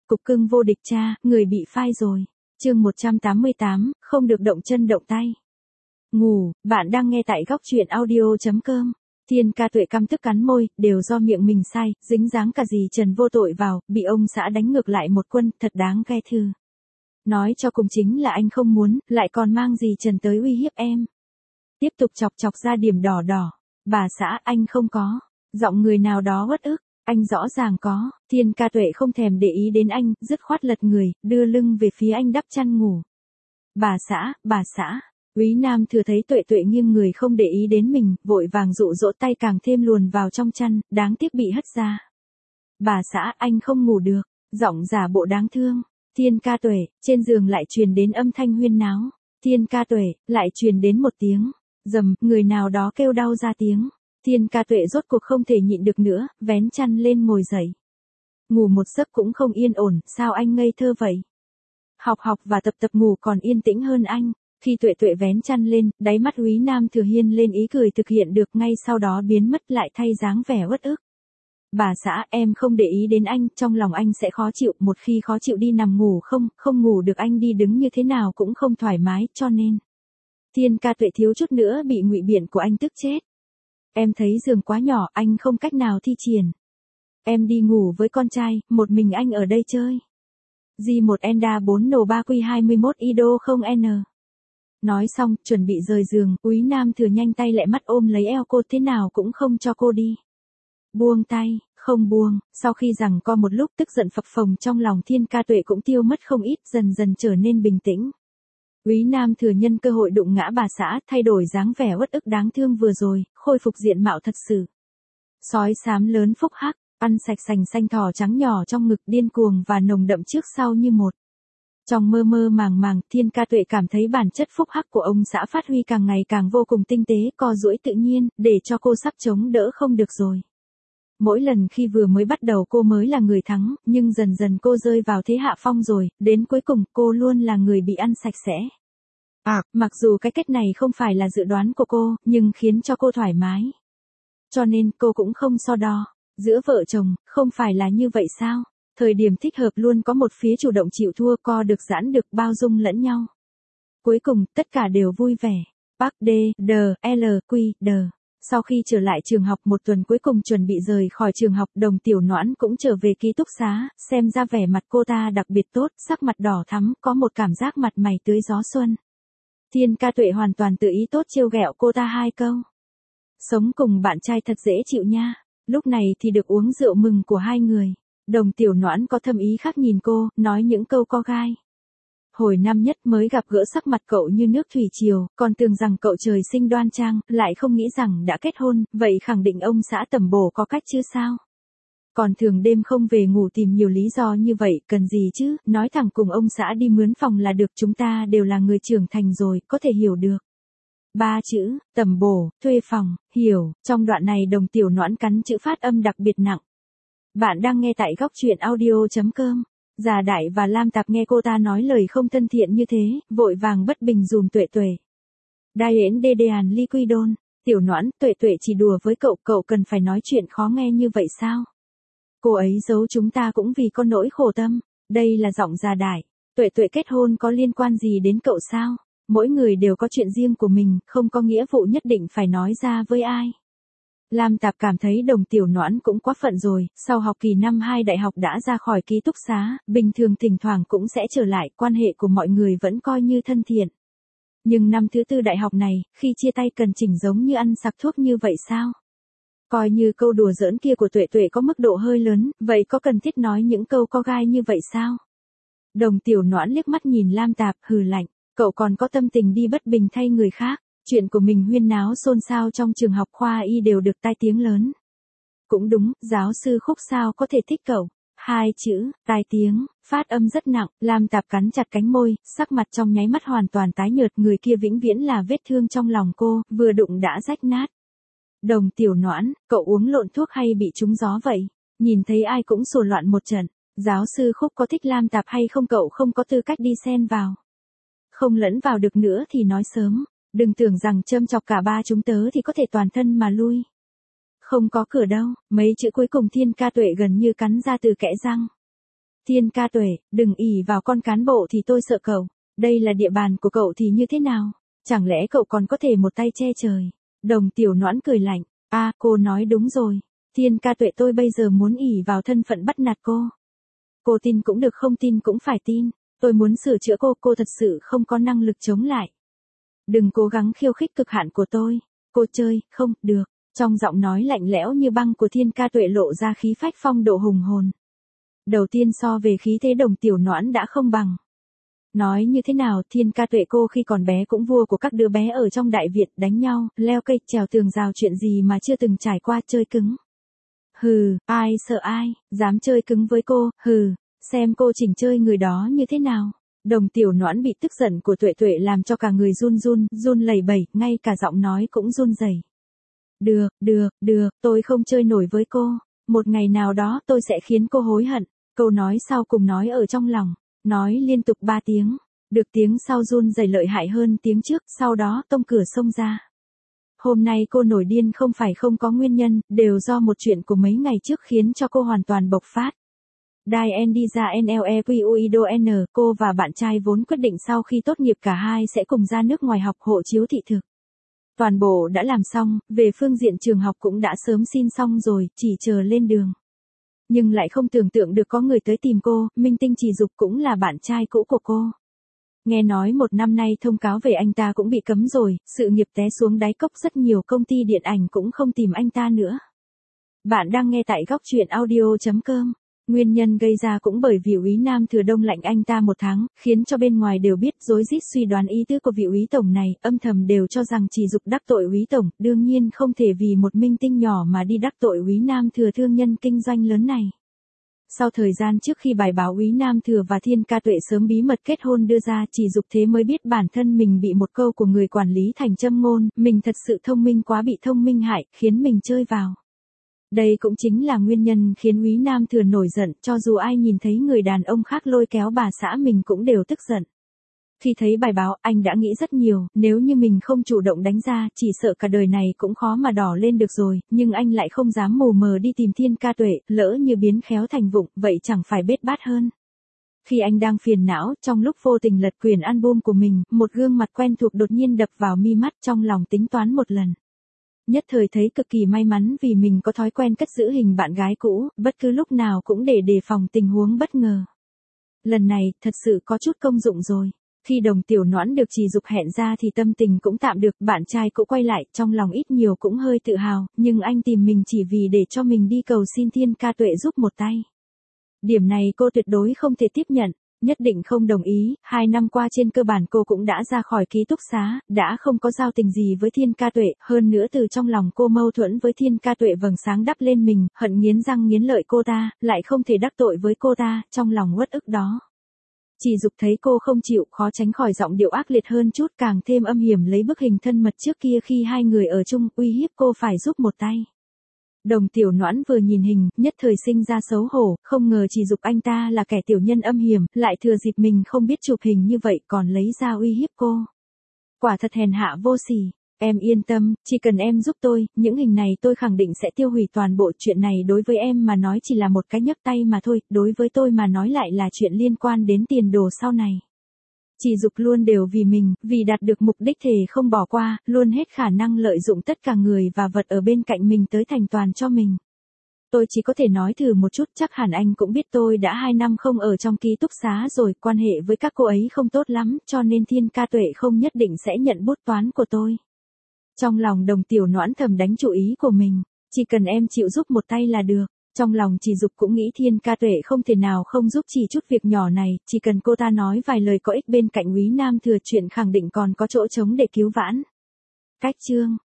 cục cưng vô địch cha, người bị phai rồi. Chương 188, không được động chân động tay. Ngủ, bạn đang nghe tại góc truyện audio.com. Thiên Ca Tuệ căm tức cắn môi, đều do miệng mình sai, dính dáng cả gì Trần vô tội vào, bị ông xã đánh ngược lại một quân, thật đáng ghê thư. Nói cho cùng chính là anh không muốn, lại còn mang gì Trần tới uy hiếp em. Tiếp tục chọc chọc ra điểm đỏ đỏ. Bà xã, anh không có. Giọng người nào đó uất ức. Anh rõ ràng có. Thiên Ca Tuệ không thèm để ý đến anh, dứt khoát lật người, đưa lưng về phía anh đắp chăn ngủ. Bà xã. Úy Nam Thừa thấy Tuệ Tuệ nghiêng người không để ý đến mình, vội vàng dụ dỗ tay càng thêm luồn vào trong chăn, đáng tiếc bị hất ra. Bà xã, anh không ngủ được. Giọng giả bộ đáng thương. Thiên Ca Tuệ, trên giường lại truyền đến âm thanh huyên náo. Thiên Ca Tuệ, lại truyền đến một tiếng. Dầm, người nào đó kêu đau ra tiếng. Thiên Ca Tuệ rốt cuộc không thể nhịn được nữa, vén chăn lên ngồi dậy. Ngủ một giấc cũng không yên ổn, sao anh ngây thơ vậy? Học và tập ngủ còn yên tĩnh hơn anh. Khi Tuệ Tuệ vén chăn lên, đáy mắt Úy Nam Thừa hiên lên ý cười thực hiện được, ngay sau đó biến mất lại thay dáng vẻ uất ức. Bà xã, em không để ý đến anh, trong lòng anh sẽ khó chịu, một khi khó chịu đi nằm ngủ không ngủ được anh đi đứng như thế nào cũng không thoải mái, cho nên. Thiên Ca Tuệ thiếu chút nữa bị ngụy biện của anh tức chết. Em thấy giường quá nhỏ, anh không cách nào thi triển. Em đi ngủ với con trai, một mình anh ở đây chơi. J1 Enda 4 Nổ 3 Q21 Ido 0N. Nói xong, chuẩn bị rời giường, Úy Nam Thừa nhanh tay lẹ mắt ôm lấy eo cô, thế nào cũng không cho cô đi. Buông tay, không buông, sau khi giằng co một lúc tức giận phập phồng trong lòng Thiên Ca Tuệ cũng tiêu mất không ít, dần dần trở nên bình tĩnh. Úy Nam Thừa nhân cơ hội đụng ngã bà xã, thay đổi dáng vẻ uất ức đáng thương vừa rồi, khôi phục diện mạo thật sự. Sói xám lớn phúc hắc, ăn sạch sành xanh thỏ trắng nhỏ trong ngực, điên cuồng và nồng đậm trước sau như một. Trong mơ màng, Thiên Ca Tuệ cảm thấy bản chất phúc hắc của ông xã phát huy càng ngày càng vô cùng tinh tế, co duỗi tự nhiên, để cho cô sắp chống đỡ không được rồi. Mỗi lần khi vừa mới bắt đầu cô mới là người thắng, nhưng dần dần cô rơi vào thế hạ phong rồi, đến cuối cùng cô luôn là người bị ăn sạch sẽ. Mặc dù cái kết này không phải là dự đoán của cô, nhưng khiến cho cô thoải mái. Cho nên cô cũng không so đo. Giữa vợ chồng, không phải là như vậy sao? Thời điểm thích hợp luôn có một phía chủ động chịu thua, co được giãn được, bao dung lẫn nhau. Cuối cùng, tất cả đều vui vẻ. Park D, D, L, Q, D. Sau khi trở lại trường học một tuần cuối cùng chuẩn bị rời khỏi trường học, Đồng Tiểu Noãn cũng trở về ký túc xá, xem ra vẻ mặt cô ta đặc biệt tốt, sắc mặt đỏ thắm, có một cảm giác mặt mày tươi gió xuân. Thiên Ca Tuệ hoàn toàn tự ý tốt trêu ghẹo cô ta hai câu. Sống cùng bạn trai thật dễ chịu nha. Lúc này thì được uống rượu mừng của hai người. Đồng Tiểu Noãn có thâm ý khác nhìn cô, nói những câu co gai. Hồi năm nhất mới gặp gỡ sắc mặt cậu như nước thủy triều, còn tưởng rằng cậu trời sinh đoan trang, lại không nghĩ rằng đã kết hôn, vậy khẳng định ông xã tẩm bổ có cách chứ sao? Còn thường đêm không về ngủ tìm nhiều lý do như vậy, cần gì chứ, nói thẳng cùng ông xã đi mướn phòng là được, chúng ta đều là người trưởng thành rồi, có thể hiểu được. 3 chữ, tẩm bổ, thuê phòng, hiểu, trong đoạn này Đồng Tiểu Noãn cắn chữ phát âm đặc biệt nặng. Bạn đang nghe tại góc truyện audio.com. Già Đại và Lam Tạp nghe cô ta nói lời không thân thiện như thế, vội vàng bất bình dùm Tuệ Tuệ. Đai ến đê đàn ly quy đôn, Tiểu Noãn, Tuệ Tuệ chỉ đùa với cậu cần phải nói chuyện khó nghe như vậy sao? Cô ấy giấu chúng ta cũng vì con nỗi khổ tâm, đây là giọng Già Đại. Tuệ Tuệ kết hôn có liên quan gì đến cậu sao? Mỗi người đều có chuyện riêng của mình, không có nghĩa vụ nhất định phải nói ra với ai. Lam Tạp cảm thấy Đồng Tiểu Noãn cũng quá phận rồi, sau học kỳ năm 2 đại học đã ra khỏi ký túc xá, bình thường thỉnh thoảng cũng sẽ trở lại, quan hệ của mọi người vẫn coi như thân thiện. Nhưng năm thứ 4 đại học này, khi chia tay cần chỉnh giống như ăn sặc thuốc như vậy sao? Coi như câu đùa giỡn kia của Tuệ Tuệ có mức độ hơi lớn, vậy có cần thiết nói những câu co gai như vậy sao? Đồng Tiểu Noãn liếc mắt nhìn Lam Tạp, hừ lạnh, cậu còn có tâm tình đi bất bình thay người khác. Chuyện của mình huyên náo xôn xao trong trường học khoa y đều được tai tiếng lớn. Cũng đúng, giáo sư Khúc sao có thể thích cậu. 2 chữ, tai tiếng, phát âm rất nặng, Lam Tạp cắn chặt cánh môi, sắc mặt trong nháy mắt hoàn toàn tái nhợt, người kia vĩnh viễn là vết thương trong lòng cô, vừa đụng đã rách nát. Đồng Tiểu Noãn, cậu uống lộn thuốc hay bị trúng gió vậy? Nhìn thấy ai cũng sổ loạn một trận. Giáo sư Khúc có thích Lam Tạp hay không cậu không có tư cách đi xen vào. Không lẫn vào được nữa thì nói sớm. Đừng tưởng rằng châm chọc cả ba chúng tớ thì có thể toàn thân mà lui. Không có cửa đâu, mấy chữ cuối cùng Thiên Ca Tuệ gần như cắn ra từ kẽ răng. Thiên Ca Tuệ, đừng ỷ vào con cán bộ thì tôi sợ cậu. Đây là địa bàn của cậu thì như thế nào? Chẳng lẽ cậu còn có thể một tay che trời? Đồng Tiểu Noãn cười lạnh. Cô nói đúng rồi. Thiên Ca Tuệ, tôi bây giờ muốn ỷ vào thân phận bắt nạt cô. Cô tin cũng được, không tin cũng phải tin. Tôi muốn sửa chữa cô thật sự không có năng lực chống lại. Đừng cố gắng khiêu khích cực hạn của tôi. Cô chơi, không, được. Trong giọng nói lạnh lẽo như băng của Thiên Ca Tuệ lộ ra khí phách phong độ hùng hồn. Đầu tiên so về khí thế Đồng Tiểu Noãn đã không bằng. Nói như thế nào, Thiên Ca Tuệ cô khi còn bé cũng vua của các đứa bé ở trong Đại Việt, đánh nhau, leo cây, trèo tường rào, chuyện gì mà chưa từng trải qua, chơi cứng. Hừ, ai sợ ai, dám chơi cứng với cô, hừ, xem cô chỉnh chơi người đó như thế nào. Đồng Tiểu Noãn bị tức giận của Tuệ Tuệ làm cho cả người run lẩy bẩy, ngay cả giọng nói cũng run rẩy. Được, tôi không chơi nổi với cô. Một ngày nào đó tôi sẽ khiến cô hối hận. Câu nói sau cùng nói ở trong lòng. Nói liên tục 3 tiếng. Được tiếng sau run rẩy lợi hại hơn tiếng trước, sau đó tông cửa xông ra. Hôm nay cô nổi điên không phải không có nguyên nhân, đều do một chuyện của mấy ngày trước khiến cho cô hoàn toàn bộc phát. Diandiza NLEQUIDON, cô và bạn trai vốn quyết định sau khi tốt nghiệp cả hai sẽ cùng ra nước ngoài học hộ chiếu thị thực. Toàn bộ đã làm xong, về phương diện trường học cũng đã sớm xin xong rồi, chỉ chờ lên đường. Nhưng lại không tưởng tượng được có người tới tìm cô, Minh Tinh Chỉ Dục cũng là bạn trai cũ của cô. Nghe nói 1 năm nay thông cáo về anh ta cũng bị cấm rồi, sự nghiệp té xuống đáy cốc, rất nhiều công ty điện ảnh cũng không tìm anh ta nữa. Bạn đang nghe tại góc truyện audio.com. Nguyên nhân gây ra cũng bởi vị úy Nam Thừa đông lạnh anh ta 1 tháng, khiến cho bên ngoài đều biết, rối rít suy đoán ý tứ của vị úy tổng này, âm thầm đều cho rằng Chỉ Dục đắc tội úy tổng, đương nhiên không thể vì một minh tinh nhỏ mà đi đắc tội úy Nam Thừa thương nhân kinh doanh lớn này. Sau thời gian trước khi bài báo úy Nam Thừa và Thiên Ca Tuệ sớm bí mật kết hôn đưa ra, Chỉ Dục thế mới biết bản thân mình bị một câu của người quản lý thành châm ngôn, mình thật sự thông minh quá, bị thông minh hại, khiến mình chơi vào. Đây cũng chính là nguyên nhân khiến úy Nam Thừa nổi giận, cho dù ai nhìn thấy người đàn ông khác lôi kéo bà xã mình cũng đều tức giận. Khi thấy bài báo, anh đã nghĩ rất nhiều, nếu như mình không chủ động đánh ra, chỉ sợ cả đời này cũng khó mà đỏ lên được rồi, nhưng anh lại không dám mù mờ đi tìm Thiên Ca Tuệ, lỡ như biến khéo thành vụng, vậy chẳng phải bết bát hơn. Khi anh đang phiền não, trong lúc vô tình lật quyển album của mình, một gương mặt quen thuộc đột nhiên đập vào mi mắt, trong lòng tính toán một lần. Nhất thời thấy cực kỳ may mắn vì mình có thói quen cất giữ hình bạn gái cũ, bất cứ lúc nào cũng để đề phòng tình huống bất ngờ. Lần này, thật sự có chút công dụng rồi. Khi Đồng Tiểu Noãn được Chỉ Dục hẹn ra thì tâm tình cũng tạm được, bạn trai cũ quay lại, trong lòng ít nhiều cũng hơi tự hào, nhưng anh tìm mình chỉ vì để cho mình đi cầu xin Thiên Ca Tuệ giúp một tay. Điểm này cô tuyệt đối không thể tiếp nhận, nhất định không đồng ý. 2 năm qua trên cơ bản cô cũng đã ra khỏi ký túc xá, đã không có giao tình gì với Thiên Ca Tuệ, hơn nữa từ trong lòng cô mâu thuẫn với Thiên Ca Tuệ vầng sáng đắp lên mình, hận nghiến răng nghiến lợi cô ta, lại không thể đắc tội với cô ta, trong lòng uất ức đó. Chỉ Dục thấy cô không chịu, khó tránh khỏi giọng điệu ác liệt hơn chút, càng thêm âm hiểm lấy bức hình thân mật trước kia khi hai người ở chung, uy hiếp cô phải giúp một tay. Đồng Tiểu Noãn vừa nhìn hình, nhất thời sinh ra xấu hổ, không ngờ Chỉ Dục anh ta là kẻ tiểu nhân âm hiểm, lại thừa dịp mình không biết chụp hình như vậy còn lấy ra uy hiếp cô. Quả thật hèn hạ vô sỉ. Em yên tâm, chỉ cần em giúp tôi, những hình này tôi khẳng định sẽ tiêu hủy toàn bộ. Chuyện này đối với em mà nói chỉ là một cái nhấc tay mà thôi, đối với tôi mà nói lại là chuyện liên quan đến tiền đồ sau này. Chỉ Dục luôn đều vì mình, vì đạt được mục đích thề không bỏ qua, luôn hết khả năng lợi dụng tất cả người và vật ở bên cạnh mình tới thành toàn cho mình. Tôi chỉ có thể nói thử một chút, chắc hẳn anh cũng biết tôi đã 2 năm không ở trong ký túc xá rồi, quan hệ với các cô ấy không tốt lắm, cho nên Thiên Ca Tuệ không nhất định sẽ nhận bút toán của tôi. Trong lòng Đồng Tiểu Noãn thầm đánh chủ ý của mình, chỉ cần em chịu giúp một tay là được. Trong lòng Chỉ Dục cũng nghĩ Thiên Ca Tuệ không thể nào không giúp chỉ chút việc nhỏ này, chỉ cần cô ta nói vài lời có ích bên cạnh úy Nam Thừa, chuyện khẳng định còn có chỗ trống để cứu vãn. Cách chương